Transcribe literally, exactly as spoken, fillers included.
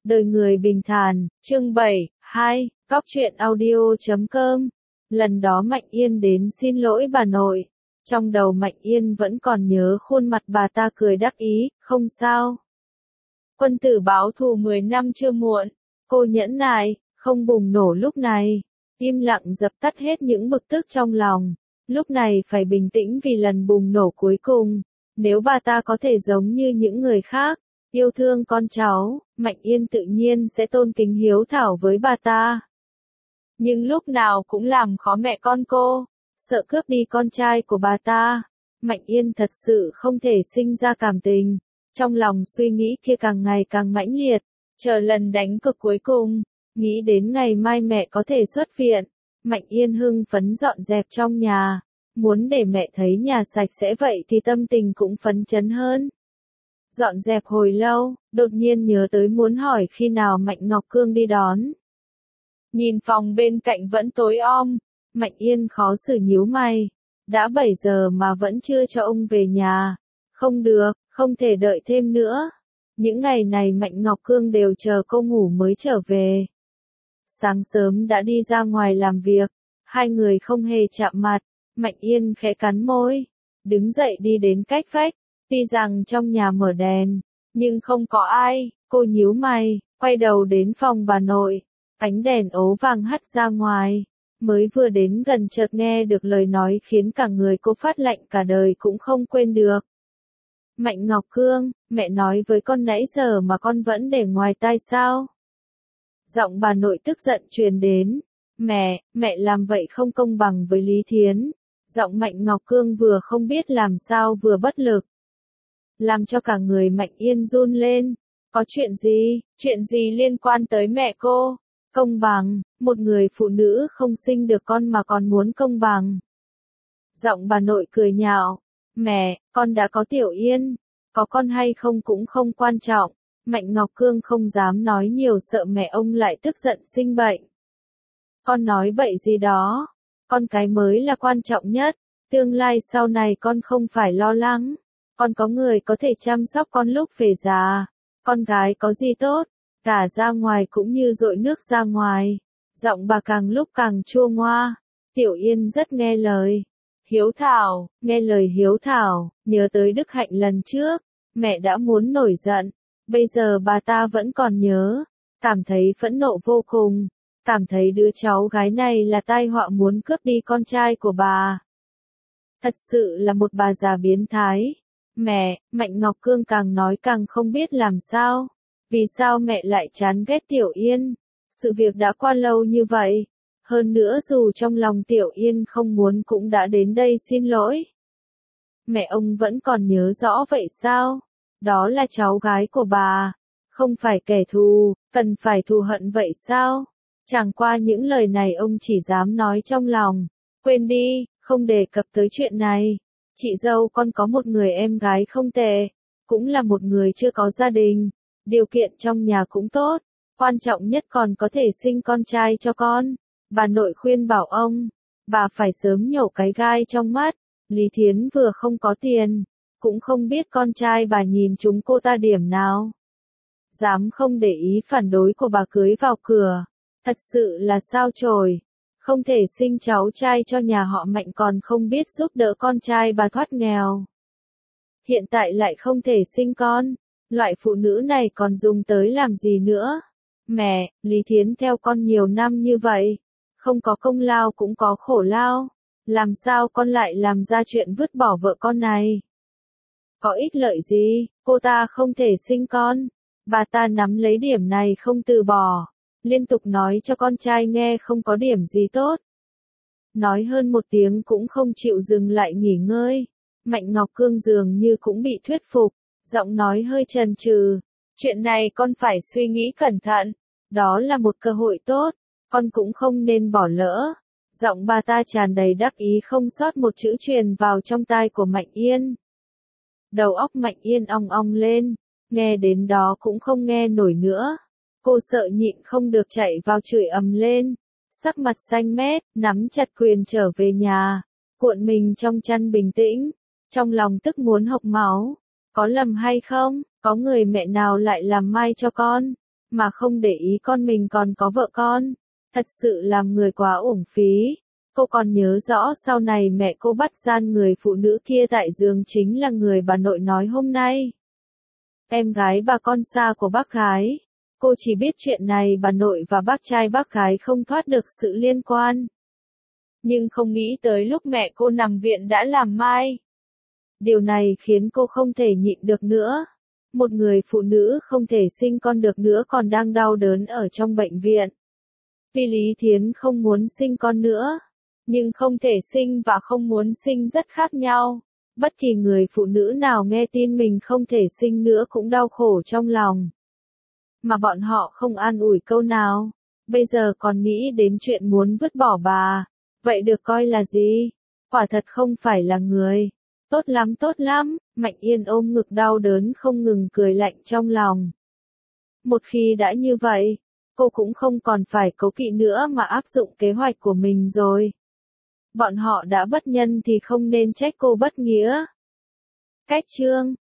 Đời người bình thản, chương bảy, hai, góc truyện audio.com. Lần đó Mạnh Yên đến xin lỗi bà nội. Trong đầu Mạnh Yên vẫn còn nhớ khuôn mặt bà ta cười đắc ý, không sao. Quân tử báo thù mười năm chưa muộn. Cô nhẫn nại, không bùng nổ lúc này. Im lặng dập tắt hết những bực tức trong lòng. Lúc này phải bình tĩnh vì lần bùng nổ cuối cùng. Nếu bà ta có thể giống như những người khác, yêu thương con cháu, Mạnh Yên tự nhiên sẽ tôn kính hiếu thảo với bà ta. Nhưng lúc nào cũng làm khó mẹ con cô, sợ cướp đi con trai của bà ta. Mạnh Yên thật sự không thể sinh ra cảm tình. Trong lòng suy nghĩ kia càng ngày càng mãnh liệt, chờ lần đánh cực cuối cùng, nghĩ đến ngày mai mẹ có thể xuất viện. Mạnh Yên hưng phấn dọn dẹp trong nhà, muốn để mẹ thấy nhà sạch sẽ vậy thì tâm tình cũng phấn chấn hơn. Dọn dẹp hồi lâu, đột nhiên nhớ tới muốn hỏi khi nào Mạnh Ngọc Cương đi đón. Nhìn phòng bên cạnh vẫn tối om, Mạnh Yên khó xử nhíu mày. Đã bảy giờ mà vẫn chưa cho ông về nhà. Không được, không thể đợi thêm nữa. Những ngày này Mạnh Ngọc Cương đều chờ cô ngủ mới trở về. Sáng sớm đã đi ra ngoài làm việc, hai người không hề chạm mặt. Mạnh Yên khẽ cắn môi, đứng dậy đi đến cách vách. Tuy rằng trong nhà mở đèn, nhưng không có ai, cô nhíu mày, quay đầu đến phòng bà nội. Ánh đèn ố vàng hắt ra ngoài, mới vừa đến gần chợt nghe được lời nói khiến cả người cô phát lạnh cả đời cũng không quên được. Mạnh Ngọc Cương, mẹ nói với con nãy giờ mà con vẫn để ngoài tai sao? Giọng bà nội tức giận truyền đến. Mẹ, mẹ làm vậy không công bằng với Lý Thiến. Giọng Mạnh Ngọc Cương vừa không biết làm sao vừa bất lực, làm cho cả người Mạnh Yên run lên. Có chuyện gì, chuyện gì liên quan tới mẹ cô? Công bằng, một người phụ nữ không sinh được con mà còn muốn công bằng. Giọng bà nội cười nhạo. Mẹ, con đã có Tiểu Yên, có con hay không cũng không quan trọng. Mạnh Ngọc Cương không dám nói nhiều sợ mẹ ông lại tức giận sinh bệnh. Con nói bậy gì đó, con cái mới là quan trọng nhất. Tương lai sau này con không phải lo lắng. Con có người có thể chăm sóc con lúc về già. Con gái có gì tốt, cả ra ngoài cũng như dội nước ra ngoài. Giọng bà càng lúc càng chua ngoa. Tiểu Yên rất nghe lời. Hiếu thảo, nghe lời hiếu thảo, nhớ tới đức hạnh lần trước. Mẹ đã muốn nổi giận. Bây giờ bà ta vẫn còn nhớ. Cảm thấy phẫn nộ vô cùng. Cảm thấy đứa cháu gái này là tai họa muốn cướp đi con trai của bà. Thật sự là một bà già biến thái. Mẹ, Mạnh Ngọc Cương càng nói càng không biết làm sao. Vì sao mẹ lại chán ghét Tiểu Yên? Sự việc đã qua lâu như vậy. Hơn nữa dù trong lòng Tiểu Yên không muốn cũng đã đến đây xin lỗi. Mẹ ông vẫn còn nhớ rõ vậy sao? Đó là cháu gái của bà. Không phải kẻ thù, cần phải thù hận vậy sao? Chẳng qua những lời này ông chỉ dám nói trong lòng. Quên đi, không đề cập tới chuyện này. Chị dâu con có một người em gái không tệ. Cũng là một người chưa có gia đình. Điều kiện trong nhà cũng tốt. Quan trọng nhất còn có thể sinh con trai cho con. Bà nội khuyên bảo ông. Bà phải sớm nhổ cái gai trong mắt. Lý Thiến vừa không có tiền. Cũng không biết con trai bà nhìn chúng cô ta điểm nào. Dám không để ý phản đối của bà cưới vào cửa. Thật sự là sao chổi. Không thể sinh cháu trai cho nhà họ Mạnh còn không biết giúp đỡ con trai bà thoát nghèo. Hiện tại lại không thể sinh con. Loại phụ nữ này còn dùng tới làm gì nữa? Mẹ, Lý Thiến theo con nhiều năm như vậy. Không có công lao cũng có khổ lao. Làm sao con lại làm ra chuyện vứt bỏ vợ con này? Có ích lợi gì, cô ta không thể sinh con. Bà ta nắm lấy điểm này không từ bỏ. Liên tục nói cho con trai nghe không có điểm gì tốt. Nói hơn một tiếng cũng không chịu dừng lại nghỉ ngơi. Mạnh Ngọc Cương dường như cũng bị thuyết phục. Giọng nói hơi chần chừ. Chuyện này con phải suy nghĩ cẩn thận. Đó là một cơ hội tốt. Con cũng không nên bỏ lỡ. Giọng bà ta tràn đầy đắc ý không sót một chữ truyền vào trong tai của Mạnh Yên. Đầu óc Mạnh Yên ong ong lên. Nghe đến đó cũng không nghe nổi nữa. Cô sợ nhịn không được chạy vào chửi ầm lên. Sắc mặt xanh mét, nắm chặt quyền trở về nhà. Cuộn mình trong chăn bình tĩnh. Trong lòng tức muốn hộc máu. Có lầm hay không? Có người mẹ nào lại làm mai cho con? mà không để ý con mình còn có vợ con. Thật sự làm người quá uổng phí. Cô còn nhớ rõ sau này mẹ cô bắt gian người phụ nữ kia tại giường chính là người bà nội nói hôm nay. Em gái bà con xa của bác gái. Cô chỉ biết chuyện này bà nội và bác trai bác gái không thoát được sự liên quan. Nhưng không nghĩ tới lúc mẹ cô nằm viện đã làm mai. Điều này khiến cô không thể nhịn được nữa. Một người phụ nữ không thể sinh con được nữa còn đang đau đớn ở trong bệnh viện. Vì Lý Thiến không muốn sinh con nữa. Nhưng không thể sinh và không muốn sinh rất khác nhau. Bất kỳ người phụ nữ nào nghe tin mình không thể sinh nữa cũng đau khổ trong lòng. Mà bọn họ không an ủi câu nào. Bây giờ còn nghĩ đến chuyện muốn vứt bỏ bà. Vậy được coi là gì? Quả thật không phải là người. Tốt lắm tốt lắm, Mạnh Yên ôm ngực đau đớn không ngừng cười lạnh trong lòng. Một khi đã như vậy, cô cũng không còn phải cố kỵ nữa mà áp dụng kế hoạch của mình rồi. Bọn họ đã bất nhân thì không nên trách cô bất nghĩa. Cách chương